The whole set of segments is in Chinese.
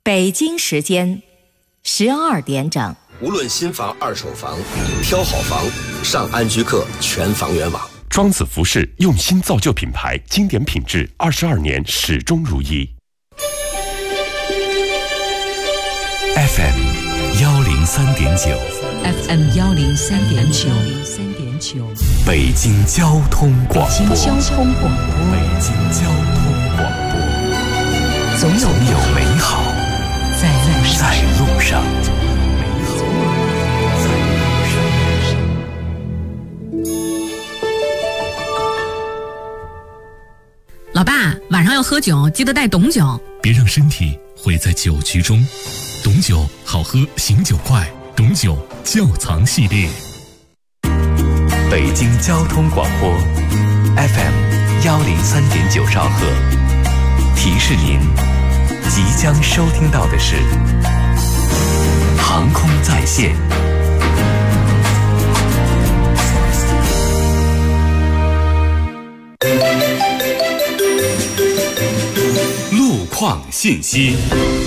北京时间12点整。 无论新房、二手房，挑好房，上安居客全房源网。 庄子服饰用心造就品牌，经典品质，22年始终如一。 FM 103.9 FM 103.9 北京交通广播。 北京交通广播，总有美好在路上。 老爸，晚上要喝酒，记得带董酒， 别让身体毁在酒局中。董酒好喝，醒酒快，董酒窖藏系列。 北京交通广播 FM 103.9兆赫，提示您即将收听到的是航空在线。路况信息。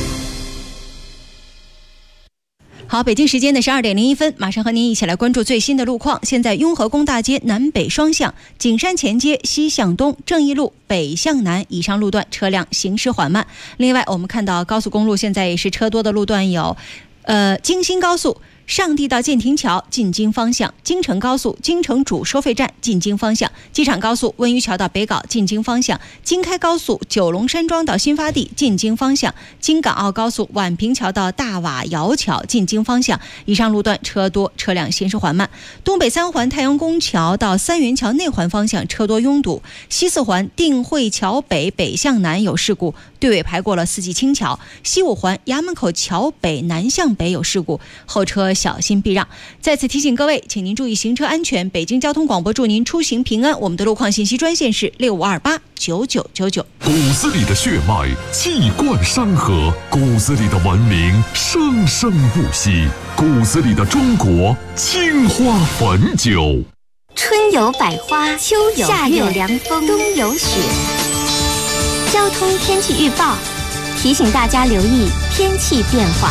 好，北京时间的12点01分，马上和您一起来关注最新的路况。现在雍和宫大街南北双向、景山前街西向东、正义路北向南以上路段车辆行驶缓慢。另外，我们看到高速公路现在也是车多的路段有，京新高速上地到建亭桥进京方向，京承高速京承主收费站进京方向，机场高速温榆桥到北碏进京方向，京开高速九龙山庄到新发地进京方向，京港澳高速宛平桥到大瓦窑桥进京方向，以上路段车多，车辆行驶缓慢。东北三环太阳宫桥到三元桥内环方向车多拥堵，西四环定慧桥北北向南有事故，队尾排过了四季青桥，西五环衙门口桥北南向北有事故，后车小心避让。再次提醒各位，请您注意行车安全。北京交通广播祝您出行平安。我们的路况信息专线是65289999。 骨子里的血脉气贯山河，骨子里的文明生生不息，骨子里的中国青花汾酒。 春有百花，秋有夏有凉风，冬有雪。交通天气预报提醒大家留意天气变化。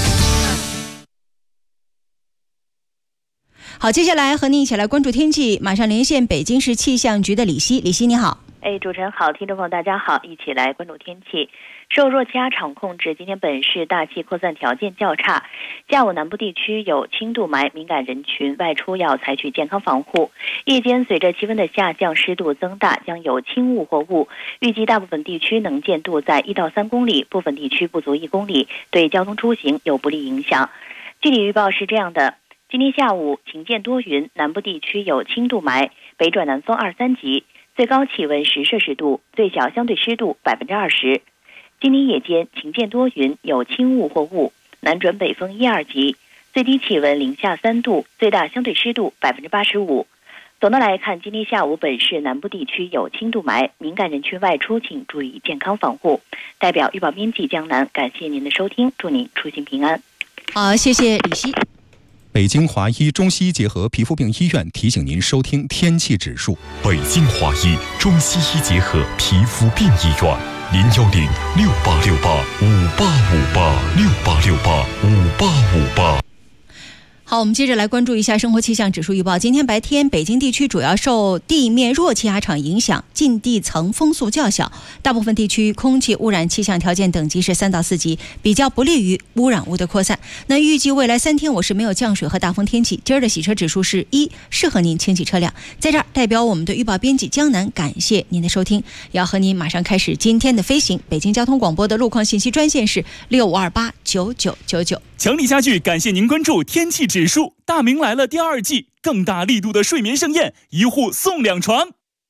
好，接下来和您一起来关注天气，马上连线北京市气象局的李希。李希你好。 主持人好，听众朋友大家好，一起来关注天气。受弱气压场控制，今天本市大气扩散条件较差，下午南部地区有轻度霾，敏感人群外出要采取健康防护。夜间随着气温的下降，湿度增大，将有轻雾或雾，预计大部分地区能见度在1到3公里，部分地区不足1公里，对交通出行有不利影响。具体预报是这样的：今天下午晴间多云，南部地区有轻度霾，北转南风2、3级，最高气温10摄氏度，最小相对湿度20%。今天夜间晴间多云，有轻雾或雾，南转北风1、2级，最低气温零下3度，最大相对湿度85%。总的来看，今天下午本市南部地区有轻度霾，敏感人群外出请注意健康防护。代表预报编辑江南，感谢您的收听，祝您出行平安。 好，谢谢李希。 北京华医中西医结合皮肤病医院提醒您收听天气指数。 北京华医中西医结合皮肤病医院，0106868585858，68685858。 好，我们接着来关注一下生活气象指数预报。今天白天，北京地区主要受地面弱气压场影响，近地层风速较小，大部分地区空气污染气象条件等级是3到4级，比较不利于污染物的扩散。那预计未来3天我市没有降水和大风天气。今儿的洗车指数是1，适合您清洗车辆。在这儿，代表我们的预报编辑江南，感谢您的收听，要和您马上开始今天的飞行。北京交通广播的路况信息专线是65289999。 强力家具感谢您关注天气指数。大明来了第2季，更大力度的睡眠盛宴，1户送2床。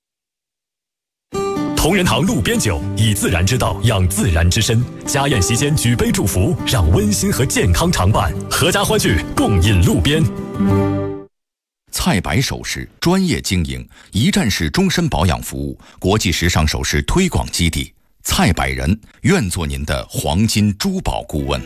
同仁堂路边酒，以自然之道养自然之身。家宴席间举杯祝福，让温馨和健康常伴。阖家欢聚，共饮路边。 菜百首饰专业经营，一站式终身保养服务，国际时尚首饰推广基地。菜百人愿做您的黄金珠宝顾问。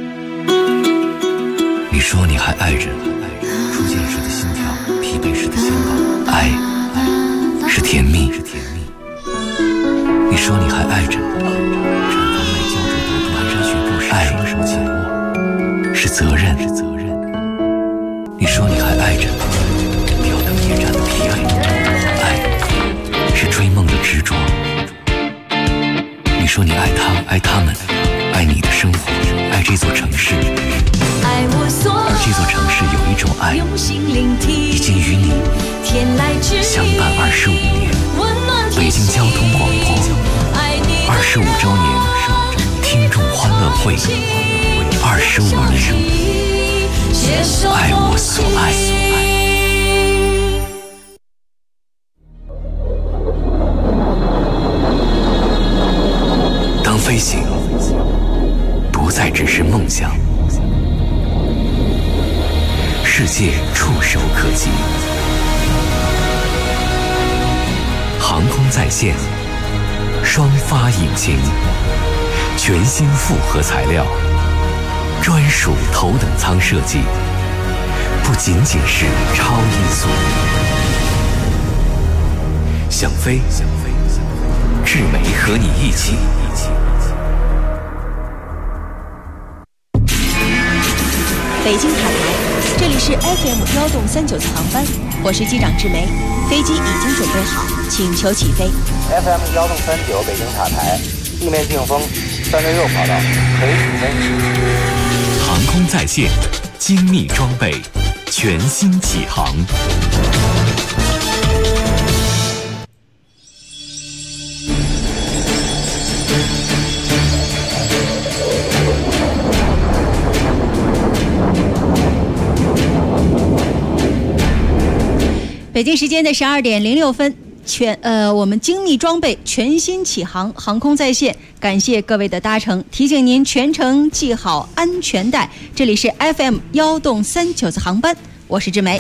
你说你还爱着，初见时的心跳，疲惫时的心动，爱是甜蜜。你说你还爱着，产房内胶质毒脯含山雪布是爱责任。你说你还爱着挑灯夜战的疲惫，爱是追梦的执着。你说你爱他，爱他们，爱你的生活，爱这座城市。而这座城市有一种爱，已经与你相伴25年。北京交通广播25周年听众欢乐会，25年，爱我所爱。当飞行不再只是梦想，世界触手可及，航空在线，双发引擎，全新复合材料，专属头等舱设计，不仅仅是超音速。想飞，志美和你一起。 北京塔台，这里是 FM1洞39次航班，我是机长志梅，飞机已经准备好，请求起飞。 FM1洞39北京塔台，地面净风366跑道，可以起飞。 航空在线，精密装备，全新起航。 北京时间的12点06分，我们精密装备全新起航，航空在线，感谢各位的搭乘，提醒您全程系好安全带。这里是 FM1洞39次航班，我是志梅。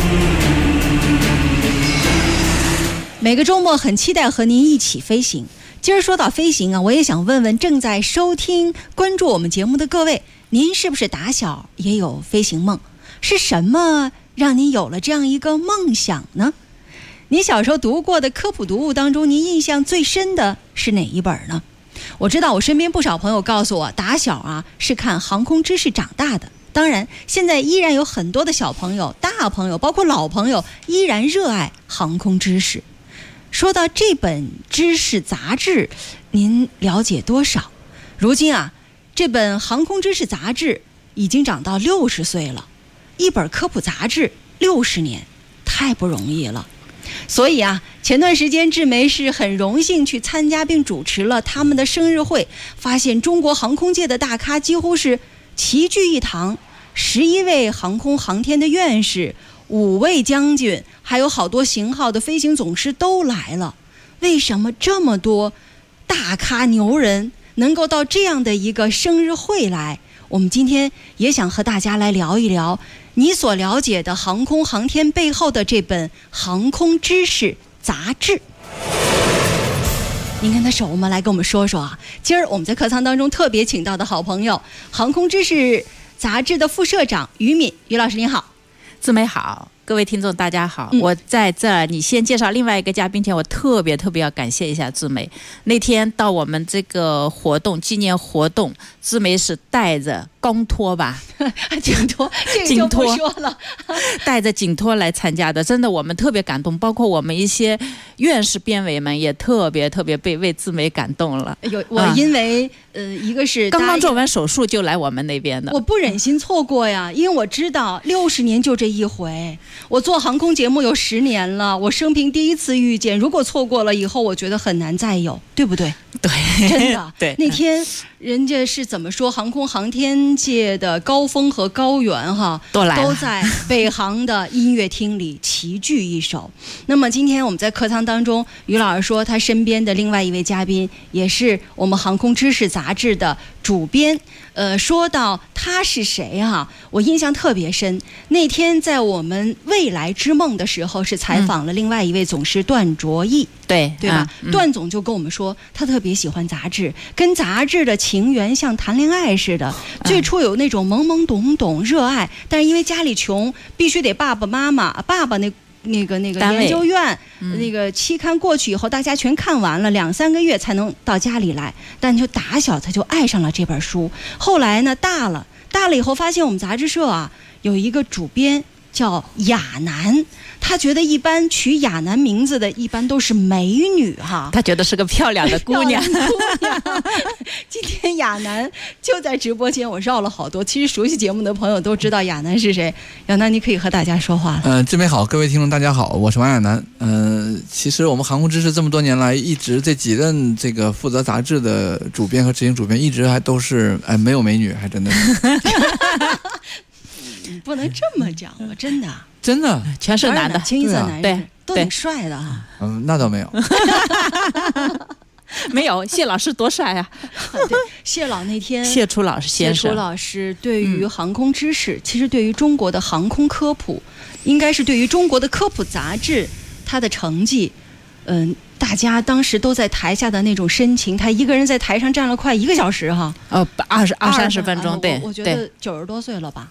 每个周末很期待和您一起飞行。今儿说到飞行啊，我也想问问正在收听关注我们节目的各位，您是不是打小也有飞行梦？是什么让您有了这样一个梦想呢？你小时候读过的科普读物当中，您印象最深的是哪一本呢？我知道我身边不少朋友告诉我，打小啊是看航空知识长大的。当然，现在依然有很多的小朋友、大朋友，包括老朋友，依然热爱航空知识。说到这本知识杂志，您了解多少？如今啊，这本航空知识杂志已经长到60岁了。一本科普杂志60年，太不容易了。所以啊，前段时间志梅是很荣幸去参加并主持了他们的生日会，发现中国航空界的大咖几乎是齐聚一堂，11位航空航天的院士，5位将军，还有好多型号的飞行总师都来了。为什么这么多大咖牛人能够到这样的一个生日会来？我们今天也想和大家来聊一聊你所了解的航空航天背后的这本航空知识杂志。您跟他熟吗？来跟我们说说啊。今儿我们在客舱当中特别请到的好朋友，航空知识杂志的副社长于敏，于老师您好。 志梅好，各位听众大家好。我在这儿，你先介绍另外一个嘉宾前，我特别要感谢一下志梅。那天到我们这个活动纪念活动，志梅是带着钢托吧， 颈托，这个就不说了， 带着颈托来参加的，真的我们特别感动，包括我们一些院士编委们也特别被为志梅感动了。 我因为一个是刚刚做完手术就来我们那边的， 我不忍心错过呀，因为我知道60年就这一回。我做航空节目有10年了，我生平第一次遇见，如果错过了以后，我觉得很难再有，对不对？ 对， 真的。 对， 那天人家是怎么说，航空航天界的高峰和高原哈，都在北航的音乐厅里齐聚一首。那么今天我们在客舱当中，于老师说他身边的另外一位嘉宾也是我们航空知识杂志的主编。说到他是谁啊，我印象特别深。那天在我们未来之梦的时候，是采访了另外一位总师段卓毅，对吧？段总就跟我们说，他特别喜欢杂志，跟杂志的情缘像谈恋爱似的。最初有那种懵懵懂懂热爱，但是因为家里穷，必须得爸爸那个研究院那个期刊过去以后，大家全看完了，2-3个月才能到家里来。但就打小他就爱上了这本书。后来呢，大了大了以后发现我们杂志社啊有一个主编叫亚楠，他觉得一般取亚楠名字的一般都是美女哈， 他觉得是个漂亮的姑娘。 今天亚楠就在直播间，我绕了好多。其实熟悉节目的朋友都知道亚楠是谁。亚楠，你可以和大家说话了。 志梅好，各位听众大家好，我是王亚楠。其实我们航空知识这么多年来，一直这几任这个负责杂志的主编和执行主编，一直还都是没有美女，还真的是。 你不能这么讲吧，真的。 真的， 全是男的， 清一色男对， 都挺帅的哈。 那倒没有。 没有，谢老师多帅啊！ 对，谢老那天， 谢楚老师先生， 谢楚老师对于航空知识，其实对于中国的航空科普，应该是对于中国的科普杂志，他的成绩，大家当时都在台下的那种深情，他一个人在台上站了快1个小时哈。 20-30分钟，对， 我觉得90多岁了吧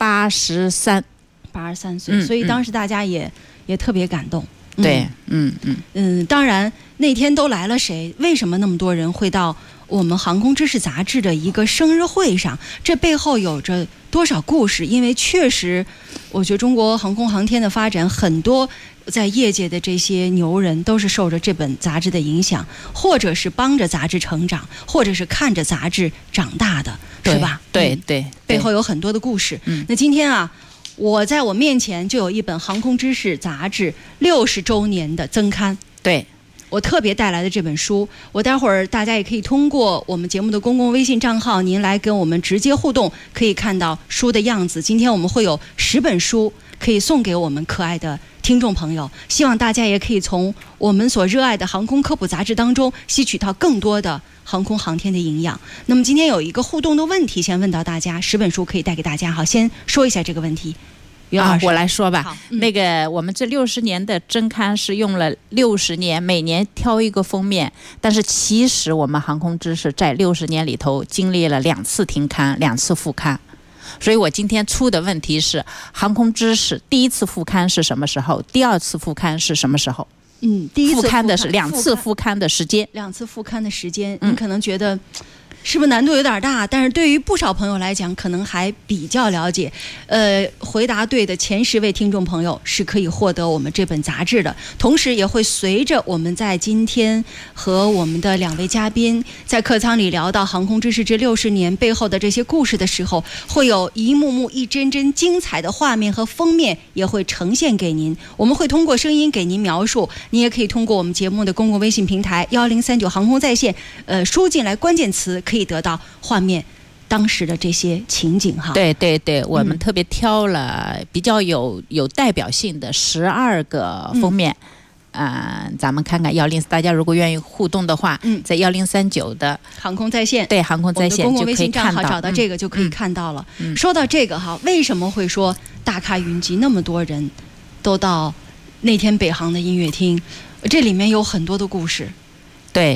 ，83 岁，所以当时大家也特别感动。 对， 当然那天都来了谁？为什么那么多人会到我们航空知识杂志的一个生日会上？这背后有着多少故事？因为确实，我觉得中国航空航天的发展，很多在业界的这些牛人都是受着这本杂志的影响，或者是帮着杂志成长，或者是看着杂志长大的，是吧？ 对， 背后有很多的故事。那今天啊，我在我面前就有一本航空知识杂志60周年的增刊， 对， 我特别带来的这本书，我待会儿大家也可以通过我们节目的公共微信账号，您来跟我们直接互动，可以看到书的样子。今天我们会有10本书可以送给我们可爱的听众朋友，希望大家也可以从我们所热爱的航空科普杂志当中吸取到更多的航空航天的营养。那么今天有一个互动的问题，先问到大家，10本书可以带给大家。好，先说一下这个问题。 我来说吧。那个我们这60年的增刊是用了60年，每年挑一个封面，但是其实我们航空知识在60年里头经历了2次停刊，2次复刊。所以我今天出的问题是，航空知识第1次复刊是什么时候？第2次复刊是什么时候？ 第一次复刊的是2次复刊的时间 ，2次复刊的时间，你可能觉得是不是难度有点大？但是对于不少朋友来讲，可能还比较了解。回答对的前10位听众朋友是可以获得我们这本杂志的，同时也会随着我们在今天和我们的2位嘉宾在客舱里聊到航空知识这60年背后的这些故事的时候，会有一幕幕一帧帧精彩的画面和封面也会呈现给您。我们会通过声音给您描述，你也可以通过我们节目的公共微信平台1039航空在线，输进来关键词，可以得到画面当时的这些情景哈。 对，我们特别挑了比较有代表性的12个封面。咱们看看104，大家如果愿意互动的话，在1039的航空在线， 对，航空在线公共微信账号找到这个就可以看到了。说到这个哈，为什么会说大咖云集，那么多人都到那天北航的音乐厅？这里面有很多的故事。 对，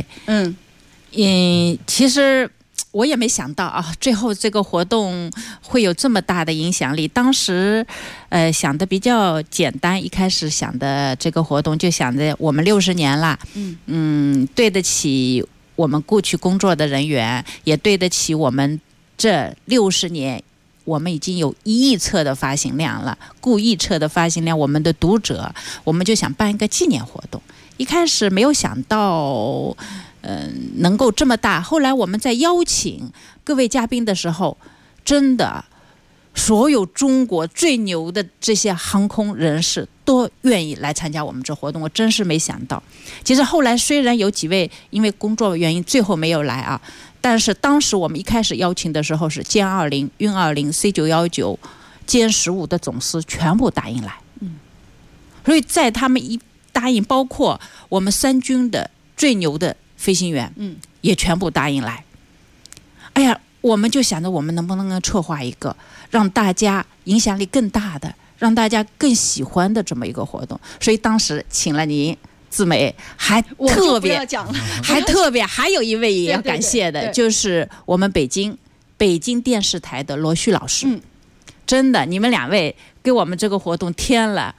其实我也没想到啊，最后这个活动会有这么大的影响力。当时，想的比较简单，一开始想的这个活动就想着我们60年了，对得起我们过去工作的人员，也对得起我们这60年。我们已经有1亿册的发行量了，故意册的发行量，我们的读者，我们就想办一个纪念活动。一开始没有想到，能够这么大。后来我们在邀请各位嘉宾的时候，真的，所有中国最牛的这些航空人士都愿意来参加我们这活动，我真是没想到。其实后来虽然有几位因为工作原因最后没有来啊。但是当时我们一开始邀请的时候是歼20、运20、C919、歼15的总司全部答应来，所以在他们一答应，包括我们3军的最牛的飞行员，也全部答应来。哎呀，我们就想着我们能不能策划一个让大家影响力更大的，让大家更喜欢的这么一个活动，所以当时请了您。自美还特别，还有一位也要感谢的，就是我们北京电视台的罗旭老师。真的，你们2位给我们这个活动添了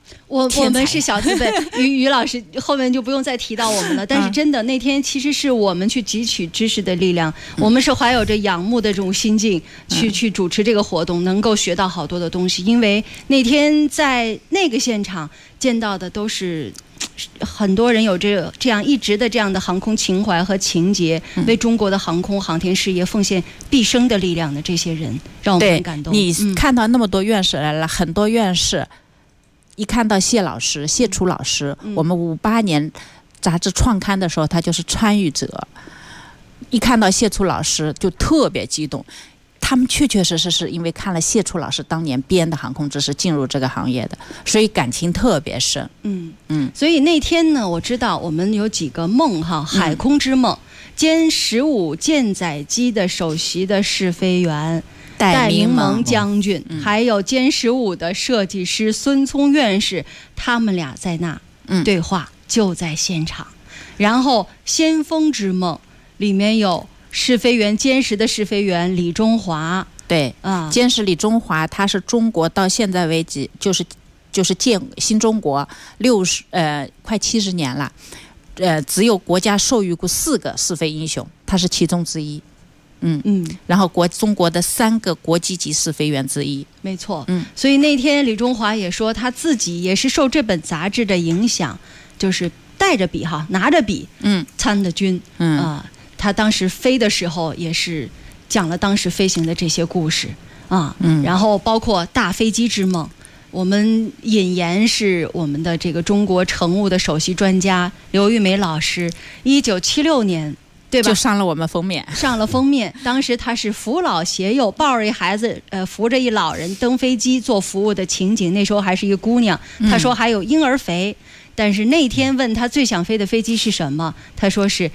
我们是小资本，于老师后面就不用再提到我们了。但是真的那天其实是我们去汲取知识的力量，我们是怀有着仰慕的这种心境去主持这个活动，能够学到好多的东西。因为那天在那个现场见到的都是很多人有这样一直的这样的航空情怀和情节，为中国的航空航天事业奉献毕生的力量的这些人，让我们很感动。 你看到那么多院士来了，很多院士一看到谢楚老师，我们58年杂志创刊的时候，他就是参与者，一看到谢楚老师就特别激动。他们确确实实是因为看了谢楚老师当年编的航空知识进入这个行业的，所以感情特别深。 所以那天呢，我知道我们有几个梦哈，海空之梦，歼15舰载机的首席的试飞员戴明蒙将军，还有歼15的设计师孙聪院士，他们俩在那对话，就在现场。然后先锋之梦里面有试飞员歼10的试飞员李中华， 对啊，歼10李中华，他是中国到现在为止就是建新中国快70年了，只有国家授予过4个试飞英雄，他是其中之一。然后中国的3个国际级试飞员之一， 没错。所以那天李中华也说，他自己也是受这本杂志的影响，就是带着笔拿着笔，参的军，他当时飞的时候也是讲了当时飞行的这些故事然后包括大飞机之梦，我们引言是我们的这个中国乘务的首席专家刘玉梅老师，1976年。对吧？ 就上了我们封面， 当时他是扶老携幼，抱着一孩子，扶着一老人登飞机做服务的情景。那时候还是一个姑娘，她说还有婴儿肥。但是那天问她最想飞的飞机是什么，她说是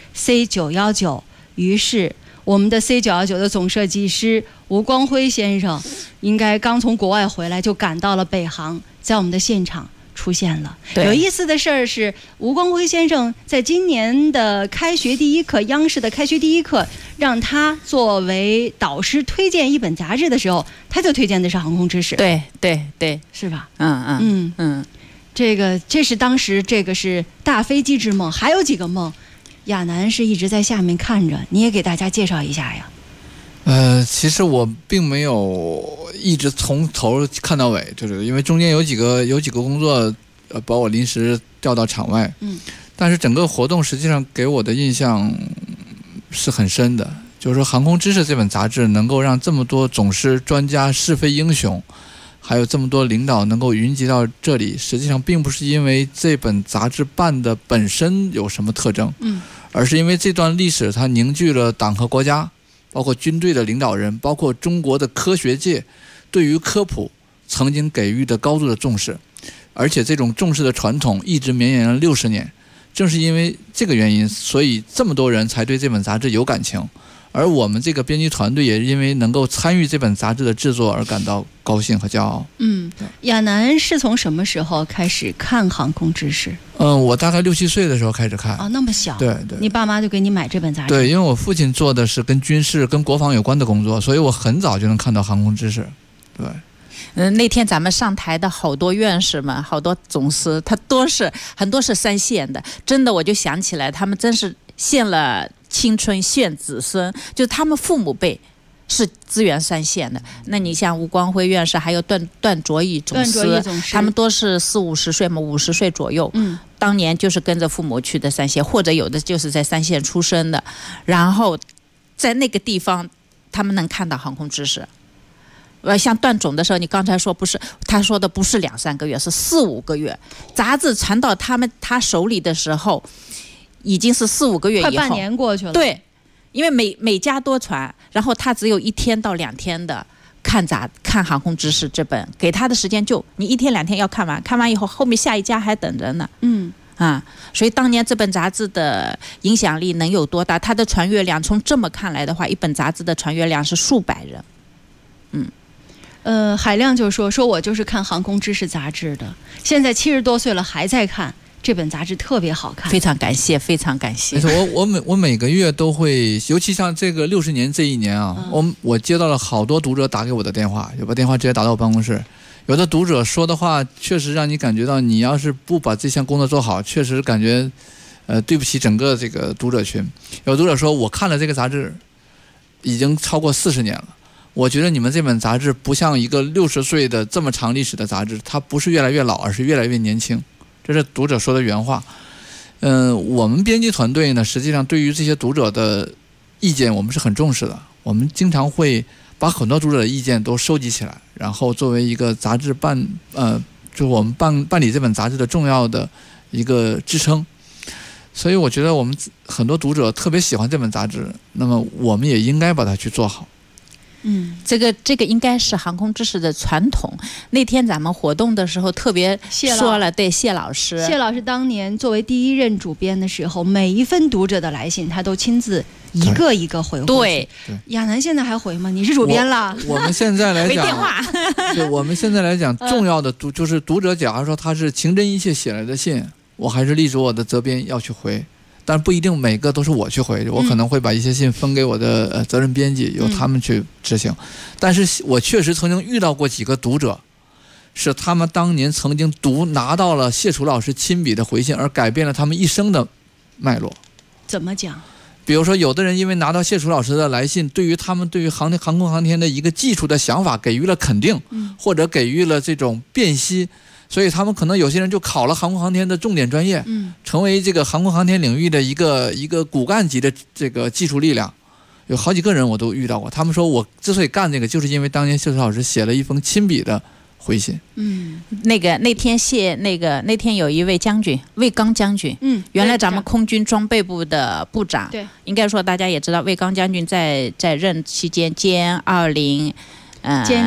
C919。于是我们的 C919的总设计师吴光辉先生，应该刚从国外回来，就赶到了北航，在我们的现场出现了。有意思的事儿是，吴光辉先生在今年的开学第一课，央视的开学第一课，让他作为导师推荐一本杂志的时候，他就推荐的是航空知识。 对， 是吧？ 这是当时这个是大飞机之梦，还有几个梦，亚楠是一直在下面看着，你也给大家介绍一下呀。 其实我并没有一直从头看到尾，就是因为中间有几个工作，把我临时调到场外。但是整个活动实际上给我的印象是很深的，就是说《航空知识》这本杂志能够让这么多总师、专家、试飞英雄，还有这么多领导能够云集到这里，实际上并不是因为这本杂志办的本身有什么特征，而是因为这段历史它凝聚了党和国家，包括军队的领导人，包括中国的科学界对于科普曾经给予的高度的重视，而且这种重视的传统一直绵延了60年。正是因为这个原因，所以这么多人才对这本杂志有感情，而我们这个编辑团队也因为能够参与这本杂志的制作而感到高兴和骄傲。 亚楠是从什么时候开始看航空知识？ 我大概6、7岁的时候开始看。 那么小？ 对， 你爸妈就给你买这本杂志？ 对，因为我父亲做的是跟军事、跟国防有关的工作，所以我很早就能看到航空知识。对。 那天咱们上台的好多院士们，好多总师，他很多是3线的，真的我就想起来，他们真是献了青春，献子孙，就他们父母辈是支援3线的。那你像吴光辉院士，还有段卓义总师，他们都是40、50岁嘛，50岁左右。当年就是跟着父母去的3线，或者有的就是在3线出生的，然后在那个地方，他们能看到航空知识。像段总的时候，你刚才说不是，他说的不是2、3个月，是4、5个月。杂志传到他手里的时候，已经是4、5个月以后， 快半年过去了。 对，因为每家多传，然后他只有1天到2天的看航空知识这本，给他的时间就你1天2天要看完，看完以后后面下一家还等着呢。所以当年这本杂志的影响力能有多大？它的传阅量，从这么看来的话，一本杂志的传阅量是数百人。 海亮就说我就是看航空知识杂志的，现在70多岁了还在看这本杂志，特别好看。 非常感谢，非常感谢。 我每个月都会，尤其像这个60年这一年啊，我接到了好多读者打给我的电话，有把电话直接打到我办公室， 有的读者说的话确实让你感觉到，你要是不把这项工作做好，确实感觉对不起整个这个读者群。有读者说，我看了这个杂志已经超过40年了，我觉得你们这本杂志不像一个60岁的这么长历史的杂志，它不是越来越老，而是越来越年轻。这是读者说的原话。我们编辑团队呢，实际上对于这些读者的意见我们是很重视的，我们经常会把很多读者的意见都收集起来，然后作为一个杂志就我们办理这本杂志的重要的一个支撑。所以我觉得我们很多读者特别喜欢这本杂志，那么我们也应该把它去做好。 这个应该是航空知识的传统。那天咱们活动的时候特别说了，对谢老师当年作为第一任主编的时候，每一份读者的来信他都亲自一个一个回过去。 对， 亚楠现在还回吗？你是主编了。 我们现在来讲， 没电话。 对，我们现在来讲，重要的就是读者，假如说他是情真意切写来的信，我还是立足我的责编要去回。但不一定每个都是我去回，我可能会把一些信分给我的责任编辑，由他们去执行。但是我确实曾经遇到过几个读者，是他们当年曾经拿到了谢楚老师亲笔的回信，而改变了他们一生的脉络。 怎么讲？ 比如说，有的人因为拿到谢楚老师的来信，对于他们对于航空航天的一个技术的想法给予了肯定，或者给予了这种辨析。所以他们可能有些人就考了航空航天的重点专业，成为这个航空航天领域的一个骨干级的这个技术力量。有好几个人我都遇到过，他们说我之所以干这个，就是因为当年谢楚老师写了一封亲笔的回信。 那天有一位将军，魏刚将军，原来咱们空军装备部的部长，对，应该说大家也知道，魏刚将军在任期间歼20。歼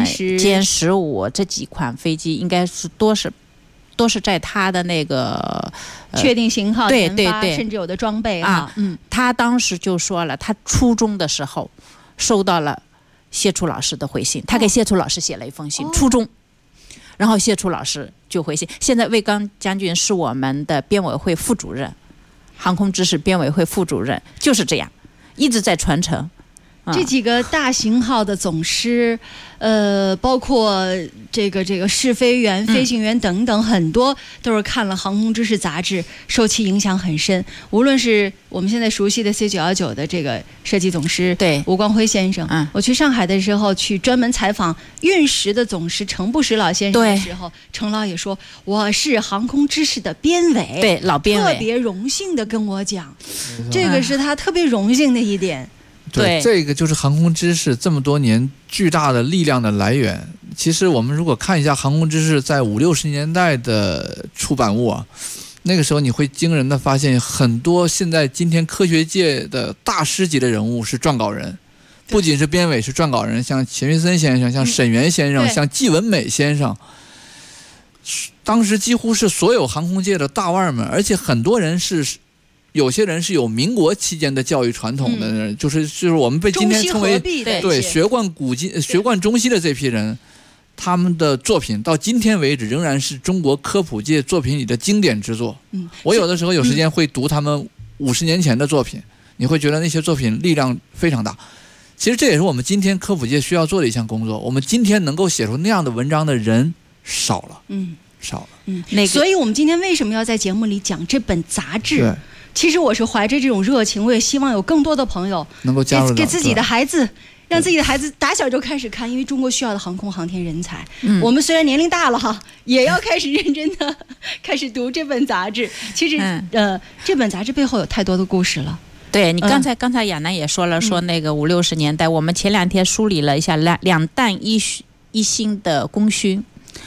15这几款飞机应该是都是在他的那个确定型号研发， 对， 甚至有的装备他当时就说了，他初中的时候收到了谢楚老师的回信，他给谢楚老师写了一封信，初中，然后谢楚老师就回信。现在魏刚将军是我们的编委会副主任，航空知识编委会副主任，就是这样一直在传承。 这几个大型号的总师，包括这个试飞员、飞行员等等，很多都是看了《航空知识》杂志，受其影响很深。无论是我们现在熟悉的 C919的这个设计总师吴光辉先生，我去上海的时候去专门采访运10的总师程不识老先生的时候，程老也说我是航空知识的编委， 对，老编委， 特别荣幸的跟我讲，这个是他特别荣幸的一点。 对，这个就是航空知识这么多年巨大的力量的来源。其实我们如果看一下航空知识在50、60年代的出版物啊，那个时候你会惊人的发现，很多现在今天科学界的大师级的人物是撰稿人，不仅是编委是撰稿人，像钱学森先生、像沈源先生、像季文美先生，当时几乎是所有航空界的大腕们，而且很多人有些人是有民国期间的教育传统的，就是我们被今天称为对学贯中西的这批人，他们的作品到今天为止仍然是中国科普界作品里的经典之作。我有的时候有时间会读他们50年前的作品，你会觉得那些作品力量非常大。其实这也是我们今天科普界需要做的一项工作。我们今天能够写出那样的文章的人少了，少了。 所以我们今天为什么要在节目里讲这本杂志？其实我是怀着这种热情，我也希望有更多的朋友能够加入给自己的孩子，让自己的孩子打小就开始看，因为中国需要的航空航天人才。我们虽然年龄大了哈，也要开始认真的开始读这本杂志。其实这本杂志背后有太多的故事了。 对，你刚才亚楠也说了，说那个50、60年代，我们前2天梳理了一下两弹一星的功勋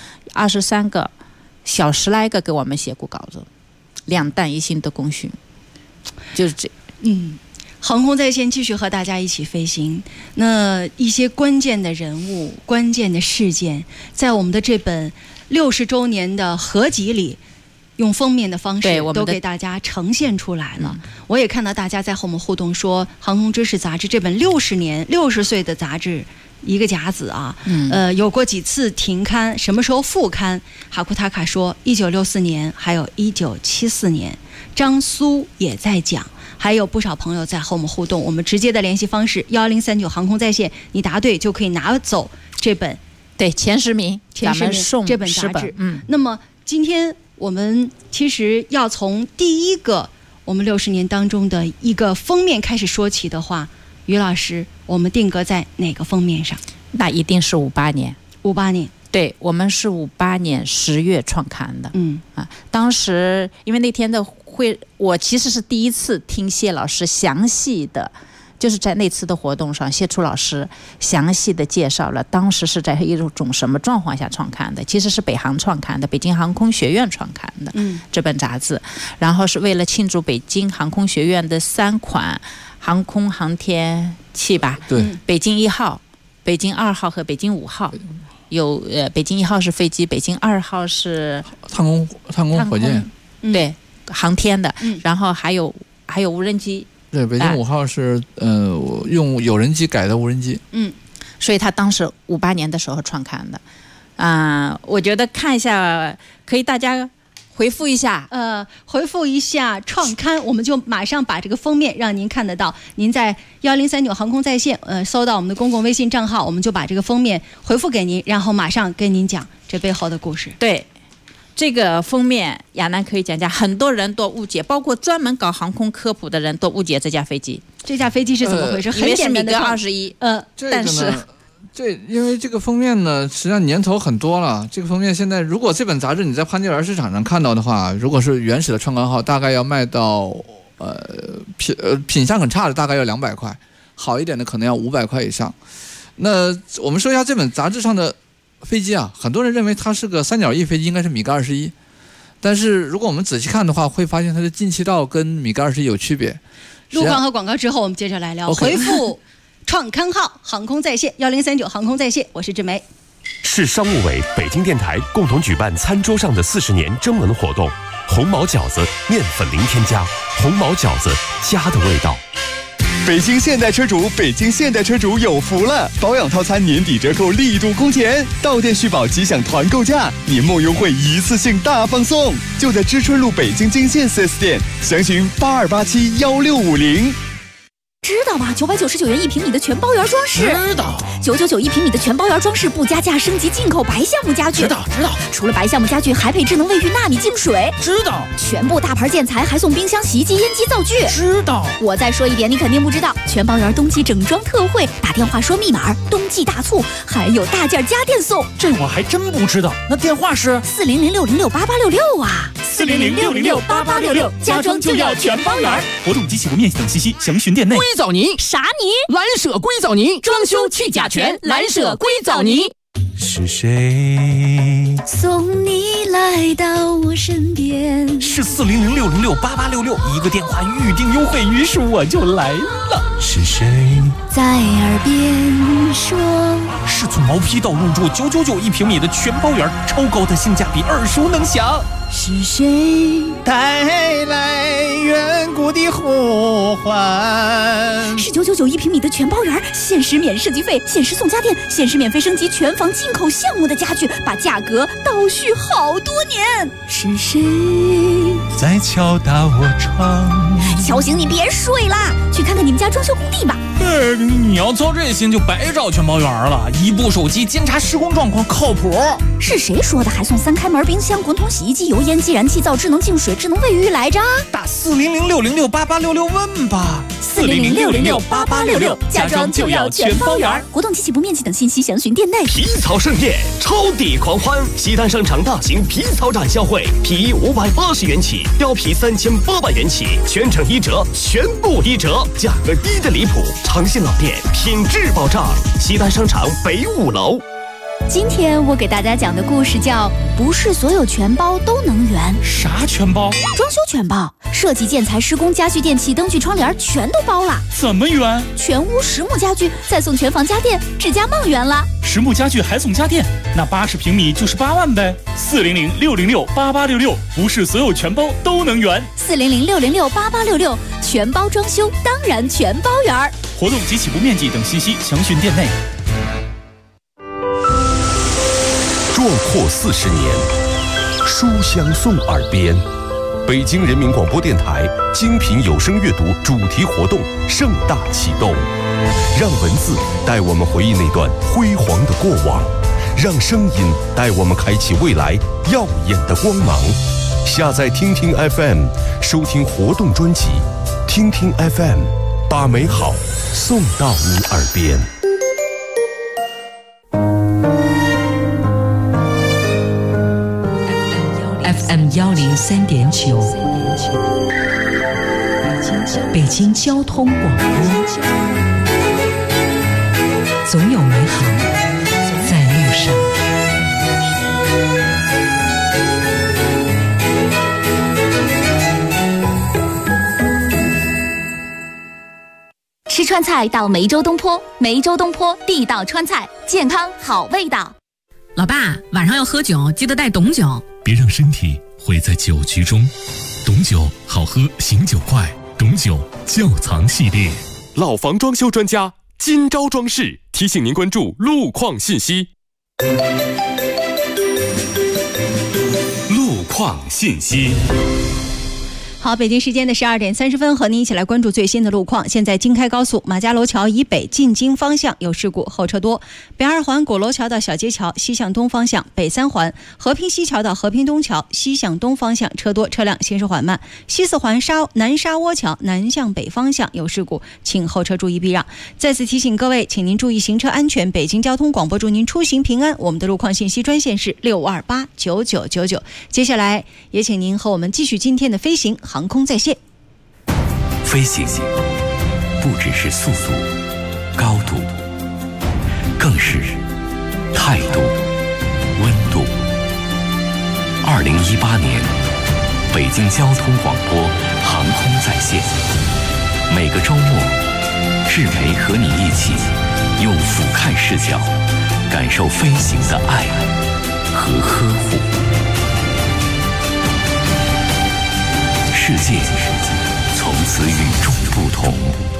，23个，小10来个给我们写过稿子，2弹1星的功勋。就是这， 航空在线继续和大家一起飞行。那一些关键的人物、关键的事件，在我们的这本60周年的合集里，用封面的方式都给大家呈现出来了。我也看到大家在和我们互动说，《航空知识》杂志这本60岁的杂志。一个甲子啊，有过几次停刊，什么时候复刊？哈库塔卡说，1964年，还有1974年。张苏也在讲，还有不少朋友在和我们互动。我们直接的联系方式：1039航空在线，你答对就可以拿走这本对，前10名，咱们送这本杂志。 嗯， 那么今天我们其实要从第一个我们60年当中的一个封面开始说起的话，于老师，我们定格在哪个封面上？ 那一定是58年。 58年。 对，我们是58年10月创刊的。当时因为那天的会，我其实是第一次听谢老师详细的，就是在那次的活动上，谢初老师详细的介绍了当时是在一种什么状况下创刊的。其实是北航创刊的，北京航空学院创刊的这本杂志，然后是为了庆祝北京航空学院的3款航空航天器吧， 对， 北京1号、北京2号和北京5号。有北京1号是飞机，北京2号是太空火箭， 对，航天的，然后还有无人机。 对，北京5号是用有人机改的无人机。 所以他当时58年的时候创刊的。我觉得看一下，可以大家回复一下， 创刊，我们就马上把这个封面让您看得到。您在1039航空在线，搜到我们的公共微信账号，我们就把这个封面回复给您，然后马上跟您讲这背后的故事。 对，这个封面亚楠可以讲讲，很多人都误解，包括专门搞航空科普的人都误解这架飞机。 这架飞机是怎么回事？很简单的， 米格21。但是。 因为这个封面呢，实际上年头很多了。这个封面现在，如果这本杂志你在潘家园市场上看到的话，如果是原始的创刊号，大概要卖到品相很差的大概要200块，好一点的可能要500块以上。那我们说一下这本杂志上的飞机啊，很多人认为它是个3角翼飞机，应该是米格21，但是如果我们仔细看的话，会发现它的进气道跟米格21有区别。 路况和广告之后，我们接着来聊。回复创刊号航空在线1039航空在线，我是志梅。 市商务委、北京电台共同举办餐桌上的40年征文活动，红毛饺子面粉零添加，红毛饺子家的味道。 北京现代车主有福了！保养套餐年底折扣力度空前，到店续保即享团购价，年末优惠一次性大放送，就在知春路北京金线 4S 店，详询82871650。 知道吗？999元1平米的全包圆装饰。 知道。 9991平米的全包圆装饰不加价升级进口白橡木家具。 知道。 除了白橡木家具，还配智能卫浴纳米净水。 知道。 全部大牌建材还送冰箱、洗衣机、烟机、灶具。 知道。 我再说一遍，你肯定不知道，全包圆冬季整装特惠，打电话说密码，冬季大促，还有大件家电送。 这我还真不知道。那电话是 400606886啊 ，400606886，家装就要全包圆。 活动及起步面积等信息详询店内。 硅藻泥啥泥？ 蓝舍硅藻泥，装修去甲醛，蓝舍硅藻泥。 是谁送你来到我身边？ 是400606886，一个电话预定优惠，于是我就来了。 是谁在耳边说？ 是从毛坯到入住9991平米的全包圆，超高的性价比，耳熟能详。 是谁带来远古的呼唤？ 是9991平米的全包圆，限时免设计费，限时送家电，限时免费升级全房进口项目的家具，把价格倒叙好多年。是谁在敲打我窗？ 敲醒你别睡啦，去看看你们家装修工地吧。 你要操这心就白找全包圆了，一部手机监察施工状况靠谱。 是谁说的还送3开门冰箱、滚筒洗衣机、油烟机、燃气灶、智能净水、智能卫浴来着？ 打400606886问吧。 400606886，家装就要全包圆。活动及起步面积等信息详询店内。 皮草盛宴，超抵狂欢！西单商场大型皮草展销会，皮衣580元起，貂皮3800元起，全程1折，全部1折，价格低的离谱。长信老店，品质保障。西单商场北5楼。 今天我给大家讲的故事叫不是所有全包都能圆。 啥全包？ 装修全包，设计、建材、施工、家具、电器、灯具、窗帘全都包了。 怎么圆？ 全屋实木家具，再送全房家电，指甲梦圆了。 实木家具还送家电，那80平米就是8万呗。400606886，不是所有全包都能圆。 400606886，全包装修当然全包圆。 活动及起步面积等信息详询店内。 壮阔40年，书香送耳边。北京人民广播电台精品有声阅读主题活动盛大启动，让文字带我们回忆那段辉煌的过往， 让声音带我们开启未来耀眼的光芒。下载听听 FM， 收听活动专辑。听听 FM， 把美好送到你耳边。 FM 103.9，北京交通广播，总有美好在路上。 吃川菜到梅州东坡，梅州东坡地道川菜，健康好味道。 老爸，晚上要喝酒，记得带董酒。 别让身体毁在酒局中。董酒好喝，醒酒快。董酒窖藏系列， 老房装修专家今朝装饰提醒您关注路况信息。 路况信息。 好，北京时间的12点30分，和您一起来关注最新的路况。现在京开高速马家楼桥以北进京方向有事故，后车多。北二环鼓楼桥到小街桥西向东方向，北三环和平西桥到和平东桥西向东方向车多，车辆行驶缓慢。西四环南沙窝桥南向北方向有事故，请后车注意避让。再次提醒各位，请您注意行车安全。北京交通广播祝您出行平安。我们的路况信息专线是6289999。接下来也请您和我们继续今天的飞行航空在线。 飞行不只是速度、高度，更是态度、温度。2018年，北京交通广播航空在线，每个周末，志梅和你一起用俯瞰视角，感受飞行的爱和呵护。世界从此与众不同。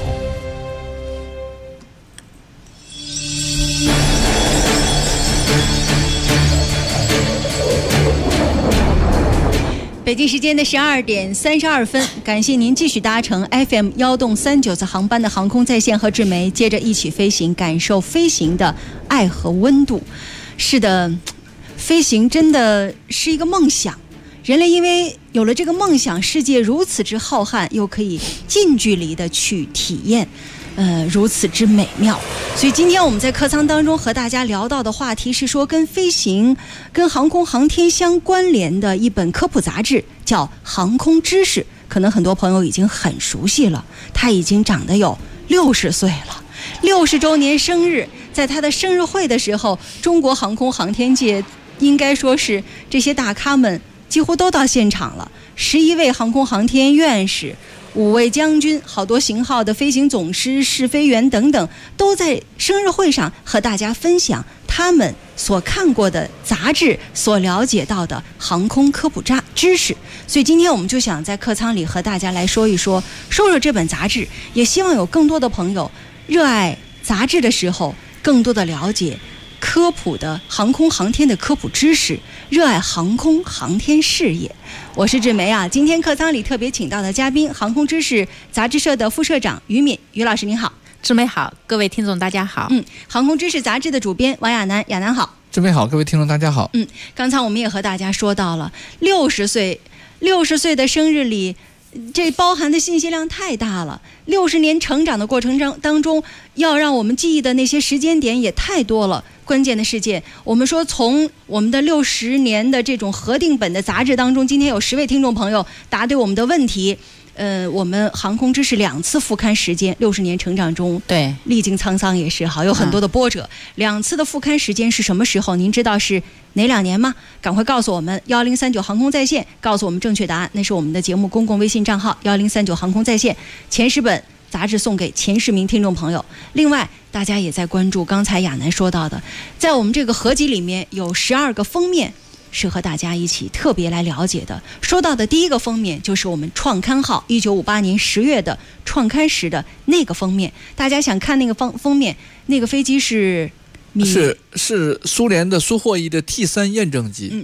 北京时间的12点32分，感谢您继续搭乘 FM 139次航班的航空在线和志梅，接着一起飞行，感受飞行的爱和温度。是的，飞行真的是一个梦想。人类因为有了这个梦想，世界如此之浩瀚，又可以近距离的去体验，如此之美妙。所以今天我们在客舱当中和大家聊到的话题是说，跟飞行、跟航空航天相关联的一本科普杂志，叫《航空知识》。可能很多朋友已经很熟悉了，它已经长得有60岁了，60周年生日。在他的生日会的时候，中国航空航天界应该说是这些大咖们几乎都到现场了，11位航空航天院士、5位将军、好多型号的飞行总师、试飞员等等，都在生日会上和大家分享他们所看过的杂志、所了解到的航空科普知识。所以今天我们就想在客舱里和大家来说一说这本杂志，也希望有更多的朋友热爱杂志的时候，更多的了解科普的航空航天的科普知识，热爱航空航天事业。我是志梅啊，今天客舱里特别请到的嘉宾，航空知识杂志社的副社长于敏，于老师您好。 志梅好，各位听众大家好。 航空知识杂志的主编王亚楠，亚楠好。 志梅好，各位听众大家好。 刚才我们也和大家说到了60岁的生日里，这包含的信息量太大了。60年成长的过程当中，要让我们记忆的那些时间点也太多了。关键的事件，我们说从我们的60年的这种核定本的杂志当中，今天有10位听众朋友答对我们的问题。我们航空知识2次复刊时间，60年成长中， 对， 历经沧桑也是好，有很多的波折。2次的复刊时间是什么时候？您知道是哪2年吗？赶快告诉我们1039航空在线，告诉我们正确答案。那是我们的节目公共微信账号1039航空在线，前10本杂志送给前10名听众朋友。另外，大家也在关注刚才亚楠说到的，在我们这个合集里面有12个封面是和大家一起特别来了解的。说到的第一个封面就是我们创刊号1958年10月的创刊时的那个封面。大家想看那个封面，那个飞机是苏联的苏霍伊的 T3 验证机。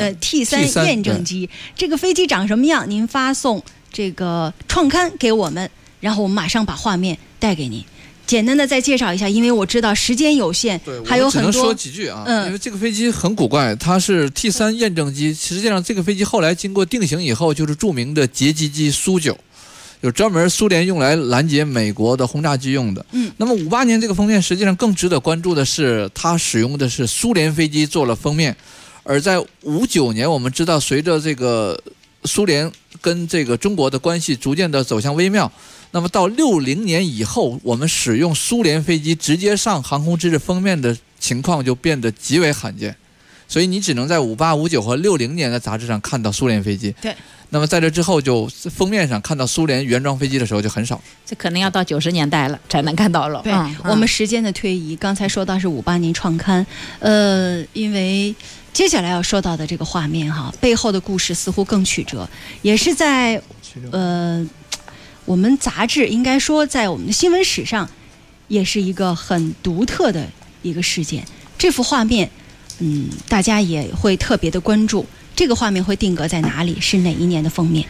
T3 验证机。这个飞机长什么样？您发送这个创刊给我们，然后我们马上把画面带给您。 简单的再介绍一下，因为我知道时间有限，还有很多。 我只能说几句啊，因为这个飞机很古怪，它是 T3 验证机，实际上这个飞机后来经过定型以后，就是著名的截击机苏9，就专门苏联用来拦截美国的轰炸机用的。那么58年这个封面实际上更值得关注的是，它使用的是苏联飞机做了封面，而在59年，我们知道随着这个苏联跟这个中国的关系逐渐的走向微妙。那么到60年以后，我们使用苏联飞机直接上航空知识封面的情况就变得极为罕见，所以你只能在58、59和60年的杂志上看到苏联飞机。 对。 那么在这之后，就封面上看到苏联原装飞机的时候就很少。 这可能要到90年代了才能看到了。 对，我们时间的推移，刚才说到是58年创刊，因为接下来要说到的这个画面哈，背后的故事似乎更曲折，也是在我们杂志应该说在我们的新闻史上也是一个很独特的一个事件。这幅画面大家也会特别的关注，这个画面会定格在哪里，是哪一年的封面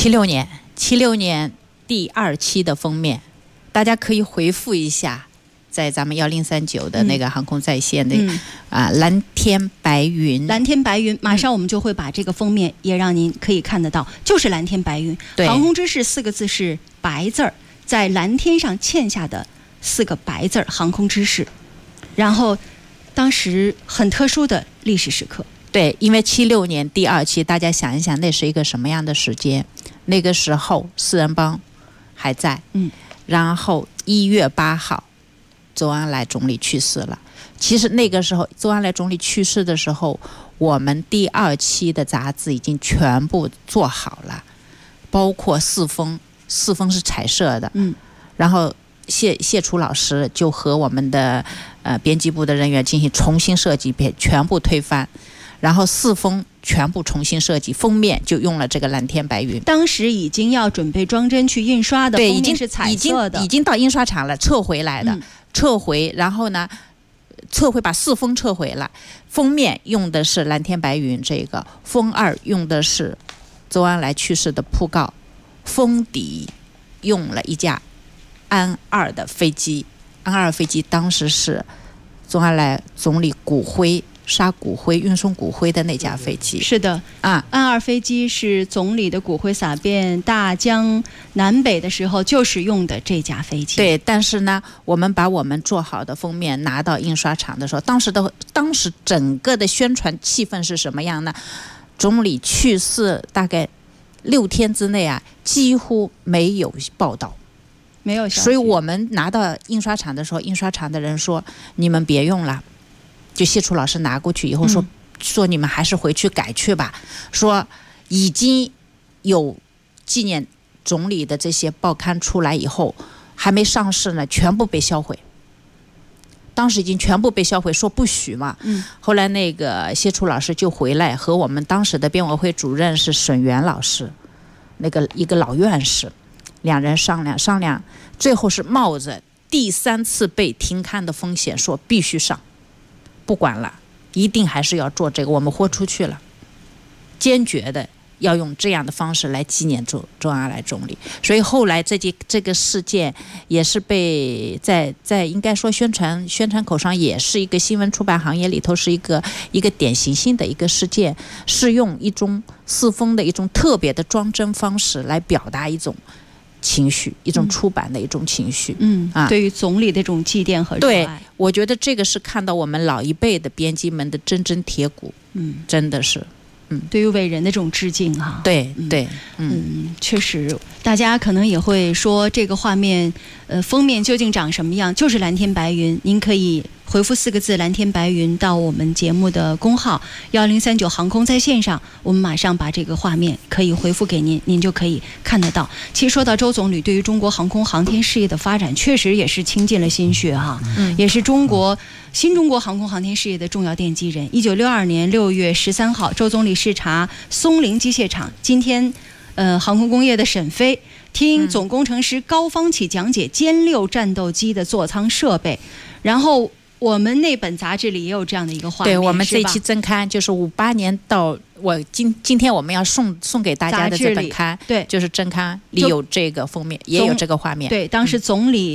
？76年第2期的封面，大家可以回复一下在咱们1039的那个航空在线的蓝天白云， 马上我们就会把这个封面也让您可以看得到，就是蓝天白云。航空知识4个字是白字儿，在蓝天上嵌下的4个白字儿，航空知识。然后当时很特殊的历史时刻。 对，因为76年第2期，大家想一想，那是一个什么样的时间？那个时候四人帮还在，然后1月8号。周恩来总理去世了。其实那个时候，周恩来总理去世的时候，我们第2期的杂志已经全部做好了，包括4封是彩色的，然后谢楚老师就和我们的编辑部的人员进行重新设计，全部推翻，然后4封全部重新设计，封面就用了这个蓝天白云。 当时已经要准备装帧去印刷的，封面是彩色的， 已经到印刷厂了，撤回来的。撤回，然后呢，把4封撤回了，封面用的是蓝天白云，这个封2用的是周恩来去世的讣告，封底用了一架安2的飞机，安2飞机当时是周恩来总理骨灰杀骨灰、运送骨灰的那架飞机。 是的啊，安2飞机是总理的骨灰洒遍大江南北的时候就是用的这架飞机。 对，但是呢，我们把我们做好的封面拿到印刷厂的时候，当时整个的宣传气氛是什么样呢？总理去世大概6天之内啊，几乎没有报道。 没有消息。 所以我们拿到印刷厂的时候，印刷厂的人说：“你们别用了。”就谢楚老师拿过去以后说你们还是回去改去吧，说已经有纪念总理的这些报刊出来以后还没上市呢，全部被销毁。当时已经全部被销毁，说不许嘛。后来那个谢楚老师就回来和我们当时的编委会主任是沈源老师，那个一个老院士，两人商量，最后是冒着第3次被停刊的风险说必须上。不管了，一定还是要做这个，我们豁出去了，坚决的要用这样的方式来纪念周恩来总理。所以后来这个事件也是被在应该说宣传口上也是一个新闻出版行业里头是一个典型性的一个事件，是用一种4封的一种特别的装帧方式来表达一种情绪，一种出版的一种情绪。 对于总理的这种祭奠和热爱。 对，我觉得这个是看到我们老一辈的编辑们的铮铮铁骨。真的是。 对于伟人的这种致敬哈。 对。 确实，大家可能也会说这个画面，封面究竟长什么样？就是蓝天白云。您可以回复4个字“蓝天白云”到我们节目的公号1039航空在线上，我们马上把这个画面可以回复给您，您就可以看得到。其实说到周总理对于中国航空航天事业的发展，确实也是倾尽了心血哈，也是新中国航空航天事业的重要奠基人。1962年6月13号，周总理视察松陵机械厂。今天，航空工业的沈飞听总工程师高方启讲解歼6战斗机的座舱设备，然后我们那本杂志里也有这样的一个画面。 对，我们这期增刊就是58年到今天我们要送给大家的这本刊， 对， 就是增刊里有这个封面，也有这个画面。 对，当时总理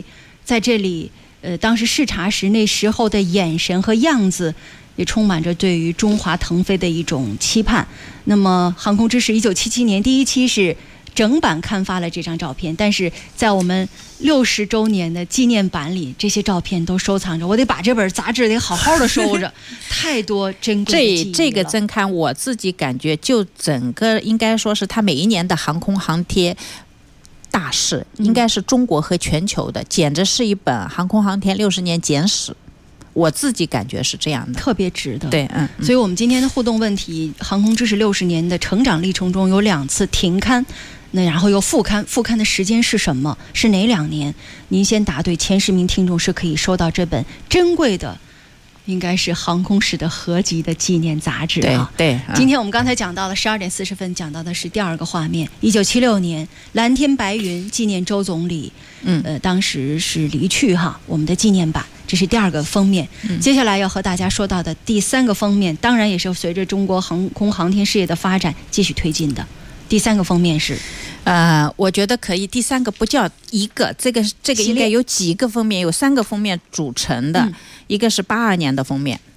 在这里，当时视察时那时候的眼神和样子，也充满着对于中华腾飞的一种期盼。那么，航空知识1977年第一期是整版刊发了这张照片，但是在我们60周年的纪念版里，这些照片都收藏着。我得把这本杂志得好好的收着，太多珍贵的记忆了。 这个增刊，我自己感觉就整个应该说是它每一年的航空航天大事，应该是中国和全球的，简直是一本航空航天60年简史。我自己感觉是这样的， 特别值得。 对， 所以我们今天的互动问题，航空知识60年的成长历程中有2次停刊，那然后又复刊，复刊的时间是什么？是哪2年？您先答对，前10名听众是可以收到这本珍贵的，应该是航空史的合集的纪念杂志啊。 对， 今天我们刚才讲到了12点40分，讲到的是第2个画面，1976年蓝天白云纪念周总理，当时是离去哈，我们的纪念版。这是第2个封面，接下来要和大家说到的第3个封面，当然也是随着中国航空航天事业的发展继续推进的。第3个封面是， 我觉得可以。第3个不叫一个，这个应该有几个封面，有3个封面组成的，一个是82年的封面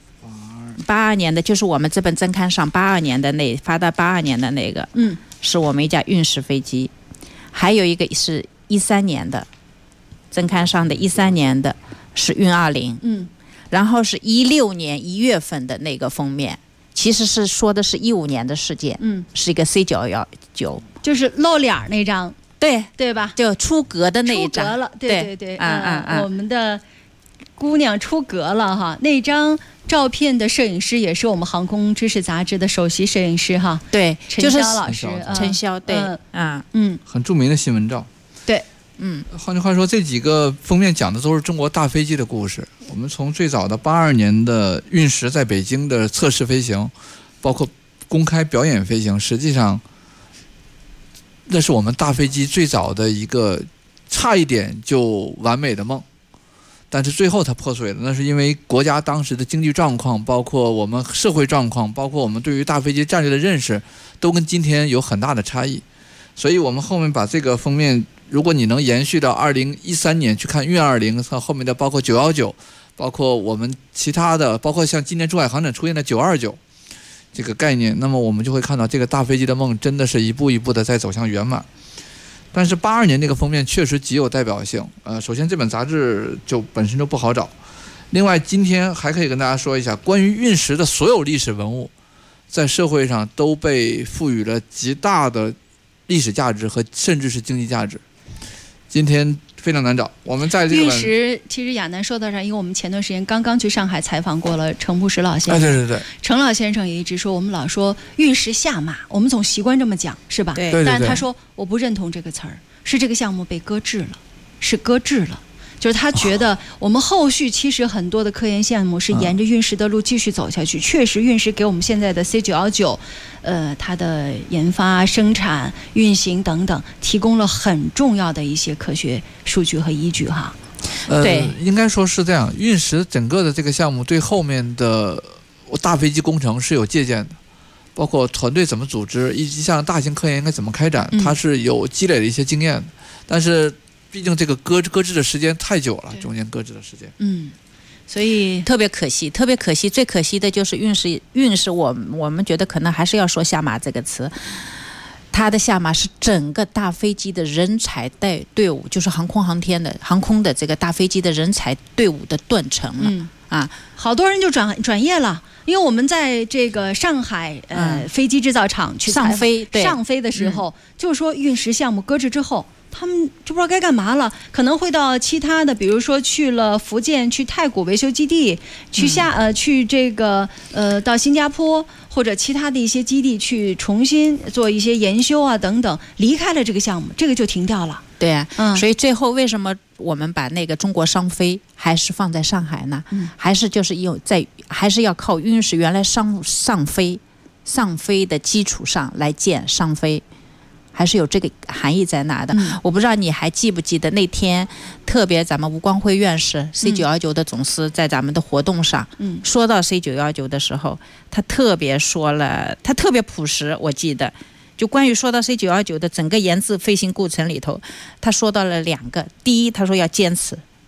，82年的就是我们这本增刊上82年的发到82年的那个，是我们一架运十飞机，还有一个是13年的，增刊上的13年的。是运20，然后是16年1月份的那个封面，其实是说的是15年的事件，是一个 C919， 就是露脸那张，对吧？ 就出格的那一张， 出格了，对，我们的姑娘出格了哈。那张照片的摄影师也是我们航空知识杂志的首席摄影师哈， 对， 陈潇老师， 陈潇，对， 很著名的新闻照， 对。 换句话说，这几个封面讲的都是中国大飞机的故事。我们从最早的82年的运10在北京的测试飞行，包括公开表演飞行，实际上那是我们大飞机最早的一个差一点就完美的梦，但是最后它破碎了。那是因为国家当时的经济状况，包括我们社会状况，包括我们对于大飞机战略的认识，都跟今天有很大的差异。所以我们后面把这个封面，如果你能延续到2013年去看运20，和后面的包括919，包括我们其他的，包括像今年珠海航展出现的929这个概念，那么我们就会看到这个大飞机的梦真的是一步一步的在走向圆满。但是82年那个封面确实极有代表性。首先这本杂志就本身就不好找，另外今天还可以跟大家说一下，关于运10的所有历史文物，在社会上都被赋予了极大的历史价值和甚至是经济价值。今天非常难找。我们在这个运10，其实亚楠说到这儿，因为我们前段时间刚刚去上海采访过了程朴实老先生， 对， 程老先生也一直说，我们老说运10下马，我们总习惯这么讲，是吧？ 对。 但是他说我不认同这个词儿，是这个项目被搁置了，是搁置了。就是他觉得我们后续其实很多的科研项目是沿着运10的路继续走下去。确实，运10给我们现在的 C919，它的研发、生产、运行等等，提供了很重要的一些科学数据和依据哈。 对， 应该说是这样。运10整个的这个项目对后面的大飞机工程是有借鉴的，包括团队怎么组织，以及像大型科研应该怎么开展，它是有积累的一些经验的。但是毕竟这个搁置的时间太久了，中间搁置的时间， 所以特别可惜，特别可惜。最可惜的就是运10，我们觉得可能还是要说下马这个词。它的下马是整个大飞机的人才队伍，就是航空的这个大飞机的人才队伍的断层了。 好多人就转业了，因为我们在这个上海飞机制造厂去上飞的时候，就说运10项目搁置之后，他们就不知道该干嘛了，可能会到其他的，比如说去了福建，去太古维修基地，去这个到新加坡或者其他的一些基地去重新做一些研修啊等等，离开了这个项目，这个就停掉了。 对啊，所以最后为什么我们把那个中国商飞还是放在上海呢？还是就是还是要靠运10原来上飞的基础上来建商飞。还是有这个含义在哪的。我不知道你还记不记得那天，特别咱们吴光辉院士 C919 的总司在咱们的活动上，说到 C919 的时候，他特别说了，他特别朴实，我记得。就关于说到 C919 的整个研制飞行过程里头，他说到了2个。第一，他说要坚持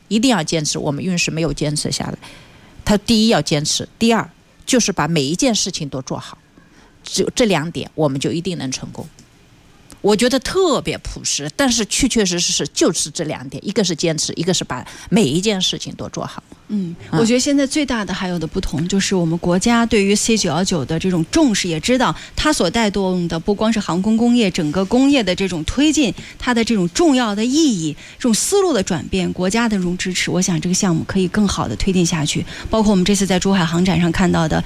一定要坚持。我们运势没有坚持下来，他第一要坚持，第二就是把每一件事情都做好，只有这2点，我们就一定能成功。我觉得特别朴实，但是确确实实就是这2点，一个是坚持，一个是把每一件事情都做好。 我觉得现在最大的还有的不同就是我们国家对于 C919 的这种重视，也知道它所带动的不光是航空工业，整个工业的这种推进，它的这种重要的意义，这种思路的转变，国家的这种支持，我想这个项目可以更好的推进下去。包括我们这次在珠海航展上看到的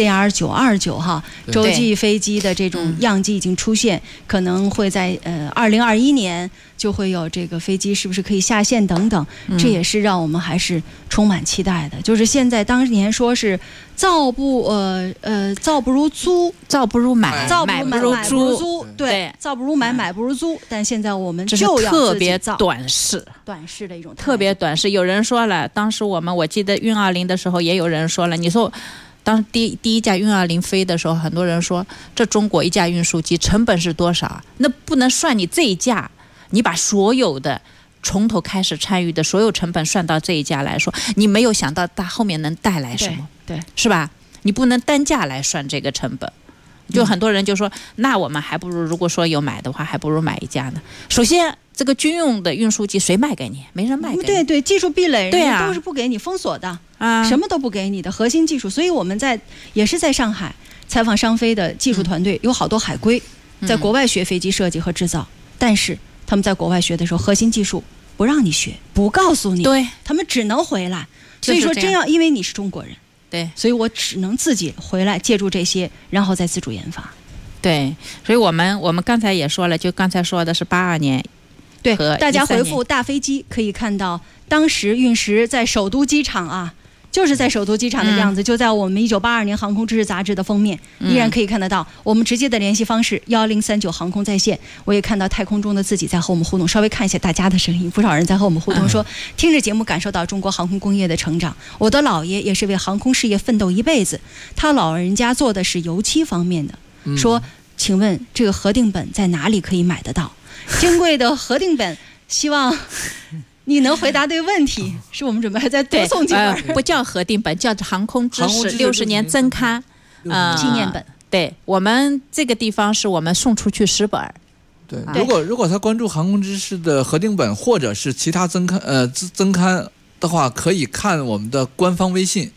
CR929 哈洲际飞机的这种样机已经出现，可能会在2021年就会有这个飞机是不是可以下线等等，这也是让我们还是充满期待的。就是现在当年说是造不如租， 造不如买， 买不如租，对，造不如买，买不如租。但现在我们就要特别短视的一种， 特别短视。有人说了，当时我记得运20的时候，也有人说了，你说。当时第一架运20飞的时候，很多人说这中国一架运输机成本是多少？那不能算你这一架，你把所有的从头开始参与的所有成本算到这一架来说，你没有想到它后面能带来什么， 对， 是吧？你不能单价来算这个成本。就很多人就说，那我们还不如，如果说有买的话，还不如买一架呢。首先，这个军用的运输机谁卖给你？没人卖给你。 对，技术壁垒， 对人家都是不给你封锁的啊，什么都不给你的核心技术。所以我们也是在上海采访商飞的技术团队，有好多海归在国外学飞机设计和制造，但是他们在国外学的时候，核心技术不让你学，不告诉你， 对， 他们只能回来。所以说，真要因为你是中国人。 对， 所以我只能自己回来借助这些，然后再自主研发。 对，所以我们刚才也说了，就刚才说的是82年， 对，大家回复大飞机可以看到，当时运10在首都机场啊，就是在首都机场的样子，就在我们1982年航空知识杂志的封面，依然可以看得到。我们直接的联系方式1039航空在线，我也看到太空中的自己在和我们互动。稍微看一下大家的声音，不少人在和我们互动说，听着节目感受到中国航空工业的成长。我的姥爷也是为航空事业奋斗一辈子，他老人家做的是油漆方面的。说，请问这个核定本在哪里可以买得到？珍贵的核定本，希望你能回答对问题。是我们准备还在多送几本， 不叫核定本，叫航空知识60年增刊纪念本。 对，我们这个地方是我们送出去10本。 对，如果他关注航空知识的核定本或者是其他增刊的话，可以看我们的官方微信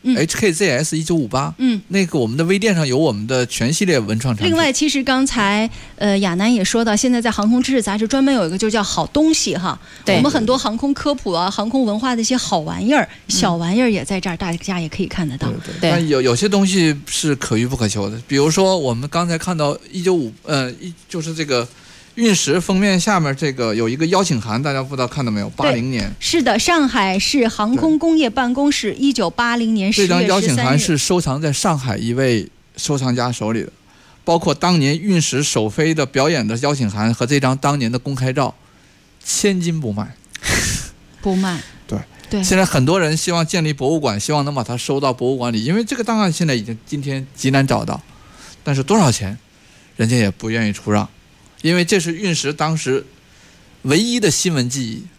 HKZS1958，那个我们的微店上有我们的全系列文创产品。 另外，其实刚才亚楠也说到，现在在航空知识杂志专门有一个就叫好东西哈，我们很多航空科普啊、航空文化的一些好玩意儿、小玩意儿也在这儿，大家也可以看得到。 对，但有些东西是可遇不可求的，比如说我们刚才看到就是这个。运10封面下面这个有一个邀请函，大家不知道看到没有？80年是的，上海市航空工业办公室1980年10月13日。 这张邀请函是收藏在上海一位收藏家手里的，包括当年运10首飞的表演的邀请函和这张当年的公开照，千金不卖， 不卖。 对，现在很多人希望建立博物馆，希望能把它收到博物馆里，因为这个档案现在今天极难找到，但是多少钱，人家也不愿意出让。因为这是运10当时唯一的新闻记忆。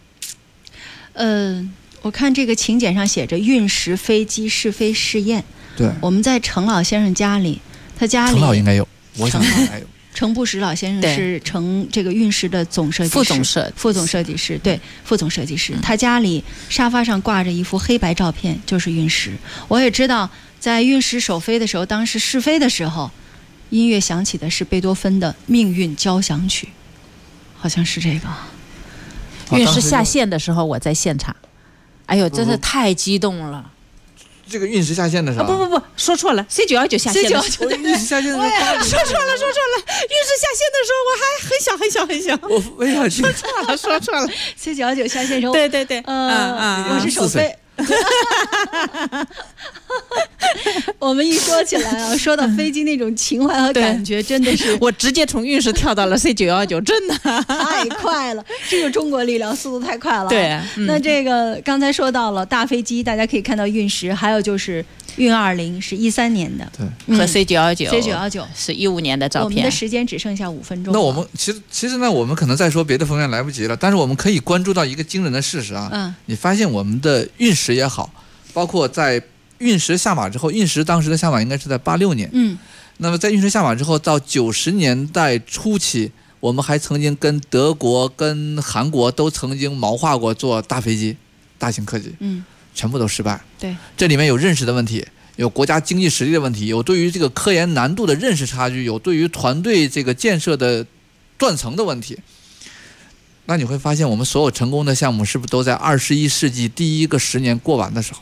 我看这个请柬上写着运10飞机试飞试验。 对， 我们在程老先生家里，他家里程老应该有，我想应该有。 程不识老先生是这个运10的总设计师，副总设计师，对，副总设计师。他家里沙发上挂着一幅黑白照片，就是运10。我也知道，在运10首飞的时候，当时试飞的时候。音乐响起的是贝多芬的《命运交响曲》，好像是这个。 运10下线的时候，我在现场，哎呦，真是太激动了。 这个运10下线的时候， 不，说错了 ，C919下线的时候， 运10下线的时候， 说错了。运10下线的时候，我还很小。 我也说错了。 C919下线时候， 对， 我是首飞。 我们一说起来啊，说到飞机那种情怀和感觉，真的是我直接从运十跳到了 C919，真的太快了，这就是中国力量，速度太快了。 对， 那这个刚才说到了大飞机，大家可以看到运10，还有就是运20是13年的， 对，和 C919 是15年的照片。 我们的时间只剩下5分钟。 那我们其实呢，我们可能再说别的方面来不及了，但是我们可以关注到一个惊人的事实啊，你发现我们的运10也好，包括在运10下马之后，运10当时的下马应该是在86年，那么在运10下马之后，到90年代初期，我们还曾经跟德国、跟韩国都曾经谋划过做大飞机、大型客机，全部都失败。 对， 这里面有认识的问题，有国家经济实力的问题，有对于这个科研难度的认识差距，有对于团队这个建设的断层的问题。那你会发现，我们所有成功的项目是不是都在21世纪第一个10年过完的时候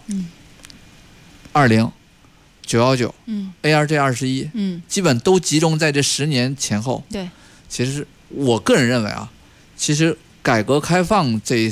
？20、919、ARJ21，基本都集中在这10年前后。 对， 其实我个人认为啊，其实改革开放这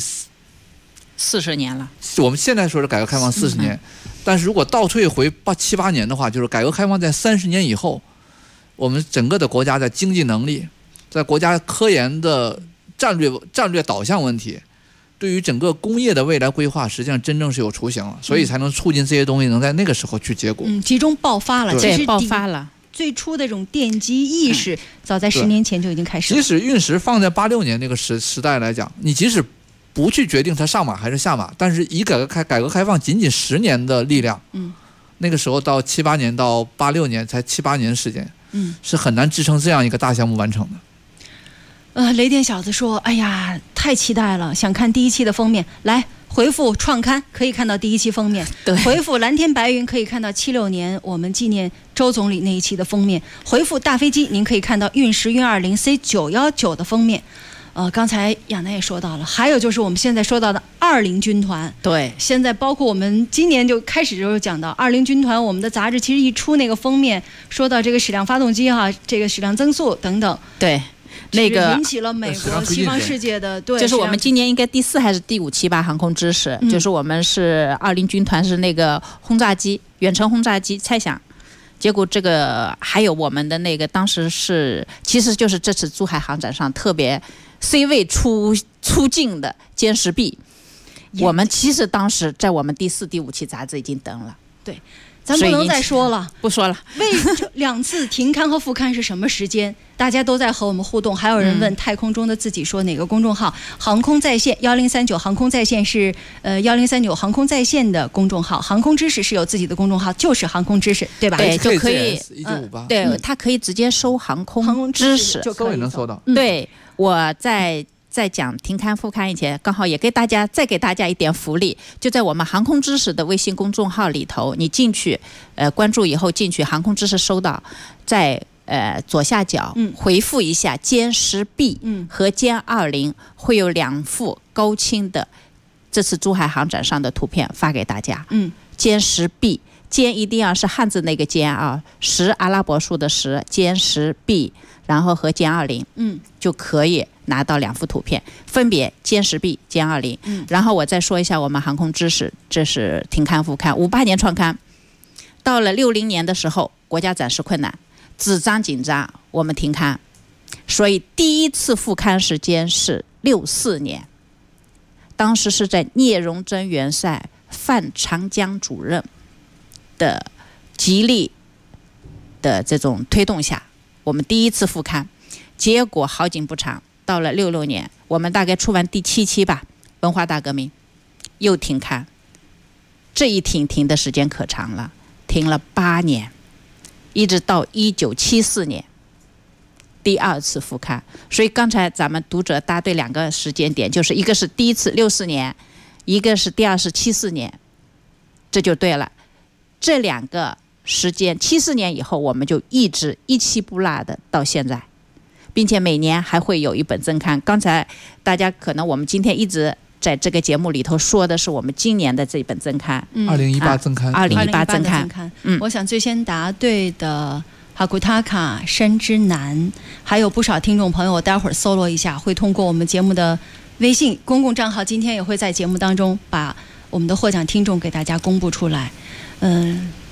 40年了， 我们现在说是改革开放40年，但是如果倒退回7、8年的话，就是改革开放在30年以后，我们整个的国家在经济能力，在国家科研的战略导向问题，对于整个工业的未来规划，实际上真正是有雏形了，所以才能促进这些东西能在那个时候去结果。 集中爆发了， 对，爆发了。 最初的这种奠基意识，早在10年前就已经开始了。 即使运10放在86年那个时代来讲，你即使不去决定它上马还是下马，但是以改革开放仅10年的力量，那个时候到7、8年到86年才7、8年时间，是很难支撑这样一个大项目完成的。 雷电小子说：“哎呀，太期待了，想看第1期的封面。来回复创刊，可以看到第1期封面；回复蓝天白云，可以看到76年我们纪念周总理那一期的封面；回复大飞机，您可以看到运10、运20、C919的封面。刚才亚楠也说到了，还有就是我们现在说到的20军团。 对， 现在包括我们今年就开始就讲到20军团，我们的杂志其实一出那个封面，说到这个矢量发动机哈，这个矢量增速等等。 对。”那个引起了美国西方世界的对， 就是我们今年应该第4还是第5期吧，航空知识，就是我们是20军团是那个轰炸机，远程轰炸机猜想，结果这个还有我们的那个当时是，其实就是这次珠海航展上特别 C 位出镜的歼十 B， 我们其实当时在我们第4、第5期杂志已经登了。 对。咱不能再说了， 不说了。 为2次停刊和复刊是什么时间？大家都在和我们互动，还有人问太空中的自己说哪个公众号？航空在线1039航空在线是1039航空在线的公众号，航空知识是有自己的公众号，就是航空知识，对吧？ 对，就可以 1958， 对，它可以直接搜航空知识， 就可以能搜到。 对，我在讲停刊复刊以前，刚好也再给大家一点福利，就在我们航空知识的微信公众号里头，你进去关注以后进去航空知识收到，在左下角回复一下歼十 B 和歼20，会有2幅高清的这次珠海航展上的图片发给大家。歼十 B， 歼一定要是汉字那个歼啊，10阿拉伯数的10，歼十 B， 然后和歼20，就可以拿到2幅图片，分别歼十 B、歼20。然后我再说一下我们航空知识，这是停刊复刊，58年创刊，到了60年的时候，国家暂时困难，纸张紧张，我们停刊，所以第1次复刊时间是64年，当时是在聂荣臻元帅、范长江主任的极力的这种推动下，我们第1次复刊，结果好景不长。到了66年，我们大概出完第7期吧，文化大革命又停刊，这一停的时间可长了，停了8年，一直到1974年第2次复刊。所以刚才咱们读者答对2个时间点，就是一个是第1次64年，一个是第2是74年，这就对了。这2个时间74年以后，我们就一直一期不落的到现在，并且每年还会有一本增刊。刚才大家可能我们今天一直在这个节目里头说的是我们今年的这本增刊 ，2018增刊 ，2018增刊。 我想最先答对的哈古塔卡、山之南，还有不少听众朋友，我待会儿搜罗一下，会通过我们节目的微信公共账号，今天也会在节目当中把我们的获奖听众给大家公布出来。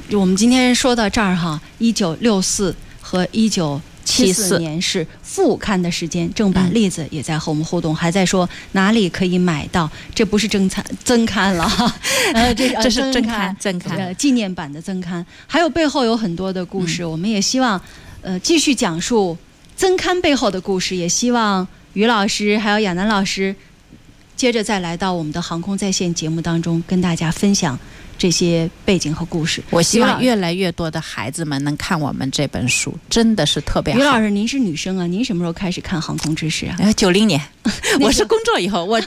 我们今天说到这儿哈，1964和1974年是复刊的时间，正版栗子也在和我们互动，还在说哪里可以买到，这不是增刊了哈， 这是增刊纪念版的增刊，还有背后有很多的故事，我们也希望继续讲述增刊背后的故事，也希望于老师还有亚楠老师接着再来到我们的航空在线节目当中，跟大家分享这些背景和故事。 我希望越来越多的孩子们能看我们这本书，真的是特别好。 于老师，您是女生啊，您什么时候开始看航空知识啊 ？90年，我是工作以后，我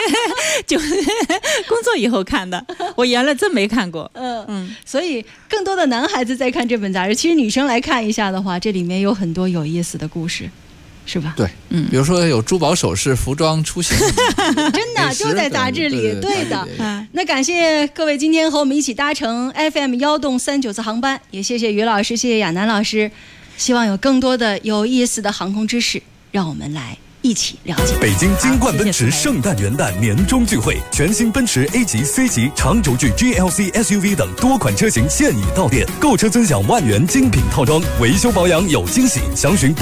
工作以后看的，我原来真没看过。 所以更多的男孩子在看这本杂志，其实女生来看一下的话，这里面有很多有意思的故事。是吧？ 对，比如说有珠宝首饰、服装、出行， 真的就在杂志里。对的。那感谢各位今天和我们一起搭乘 FM 1栋39次航班，也谢谢于老师，谢谢亚楠老师。希望有更多的有意思的航空知识，让我们来一起了解。 北京金冠奔驰圣诞元旦年终聚会，全新奔驰 A 级、C 级、长轴距 GLC SUV 等多款车型现已到店，购车尊享万元精品套装，维修保养有惊喜，详询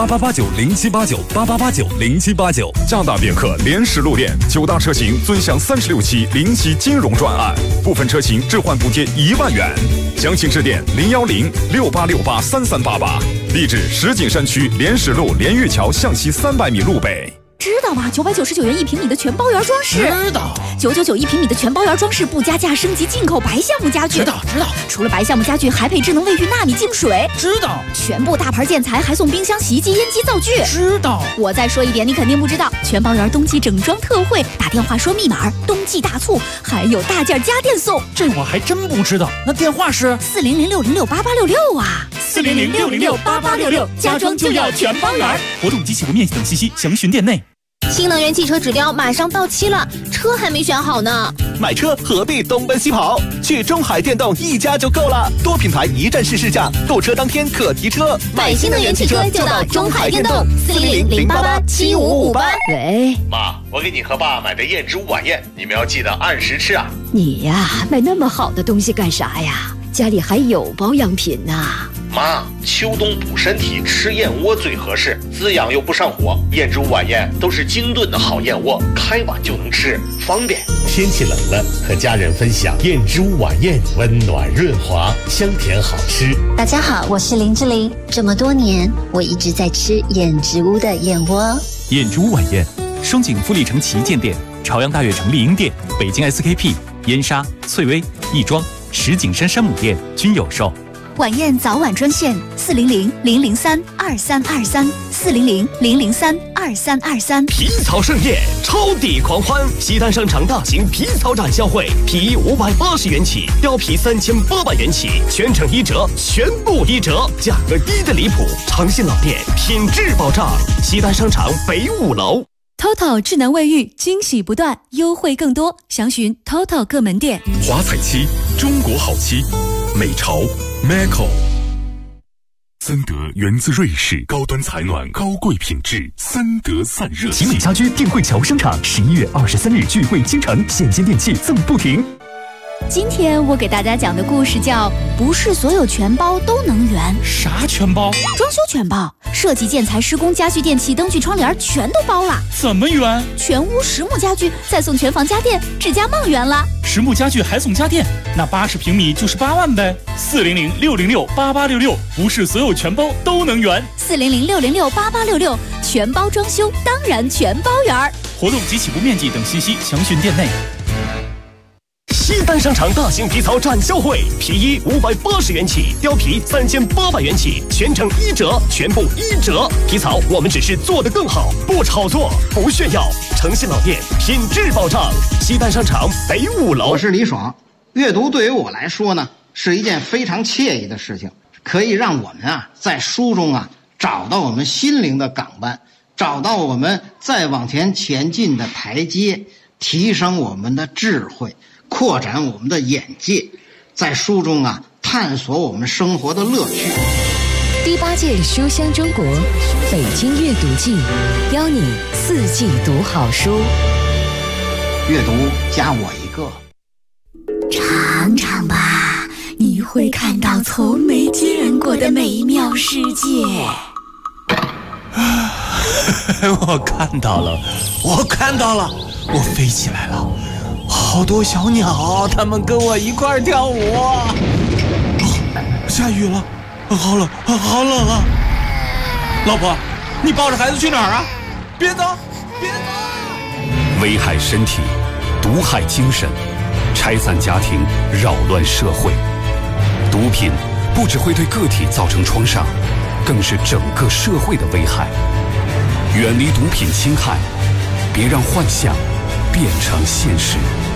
8889078988890789。 加大别克联实路店，9大车型尊享36期零息金融专案，部分车型置换补贴1万元，详情致电01068683388，地址石景山区联实路连岳桥向西300米路北。 知道吗？999元1平米的全包圆装饰。 知道。 9991平米的全包圆装饰，不加价升级进口白橡木家具。 知道。 除了白橡木家具，还配智能卫浴纳米净水。 知道。 全部大牌建材，还送冰箱、洗衣机、烟机、灶具。 知道。 我再说一点，你肯定不知道，全包圆冬季整装特惠，打电话说密码，冬季大促，还有大件家电送。 这我还真不知道。那电话是 400606886啊 ，400606886，家装就要全包圆。活动及起步面积等信息详询店内。 新能源汽车指标马上到期了，车还没选好呢。 买车何必东奔西跑？去中海电动一家就够了，多品牌一站式试驾，购车当天可提车。 买新能源汽车就到中海电动，400-088-7558。 喂，妈，我给你和爸买的燕之屋晚宴，你们要记得按时吃啊。 你呀，买那么好的东西干啥呀？家里还有保养品呢。 妈，秋冬补身体，吃燕窝最合适，滋养又不上火。燕之屋晚宴都是精炖的好燕窝，开碗就能吃，方便。 天气冷了，和家人分享燕之屋晚宴，温暖润滑，香甜好吃。 大家好，我是林志玲。这么多年，我一直在吃燕之屋的燕窝。 燕之屋晚宴，双井富力城旗舰店、朝阳大悦城丽婴店、北京 SKP、燕莎、翠微、亦庄、石景山山姆店均有售。 晚宴早晚专线400-003-2323，400-003-2323。 皮草盛宴，超抵狂欢！西单商场大型皮草展销会，皮衣580元起，貂皮3800元起，全程1折，全部1折，价格低的离谱！诚信老店，品质保障。西单商场北5楼。 TOTO 智能卫浴，惊喜不断，优惠更多，详询 TOTO 各门店。 华彩漆，中国好漆，美潮 Maco。森德源自瑞士，高端采暖，高贵品质，森德散热。 集美家居定慧桥商场11月23日聚会倾城，现金电器赠不停。 今天我给大家讲的故事叫不是所有全包都能圆。 啥全包？ 装修全包，设计、建材、施工、家具、电器、灯具、窗帘全都包了。 怎么圆？ 全屋实木家具，再送全房家电，指甲梦圆了。 实木家具还送家电，那80平米就是8万呗。400-606-8866，不是所有全包都能圆。 400-606-8866，全包装修当然全包圆。 活动及起步面积等信息详询店内。 西单商场大型皮草展销会，皮衣580元起，貂皮3800元起，全程1折，全部1折。皮草我们只是做得更好，不炒作，不炫耀。诚信老店，品质保障。西单商场北5楼。 我是李爽。阅读对于我来说呢，是一件非常惬意的事情，可以让我们在书中找到我们心灵的港湾，找到我们再往前前进的台阶，提升我们的智慧，扩展我们的眼界，在书中探索我们生活的乐趣。 第8届书香中国北京阅读季，邀你4季读好书。 阅读加我一个。 尝尝吧，你你会看到从没见过的美妙世界。 我看到了，我飞起来了，好多小鸟，它们跟我一块跳舞。下雨了，好冷啊！老婆，你抱着孩子去哪儿啊？别走！ 危害身体，毒害精神，拆散家庭，扰乱社会。毒品不只会对个体造成创伤，更是整个社会的危害。远离毒品侵害，别让幻想变成现实。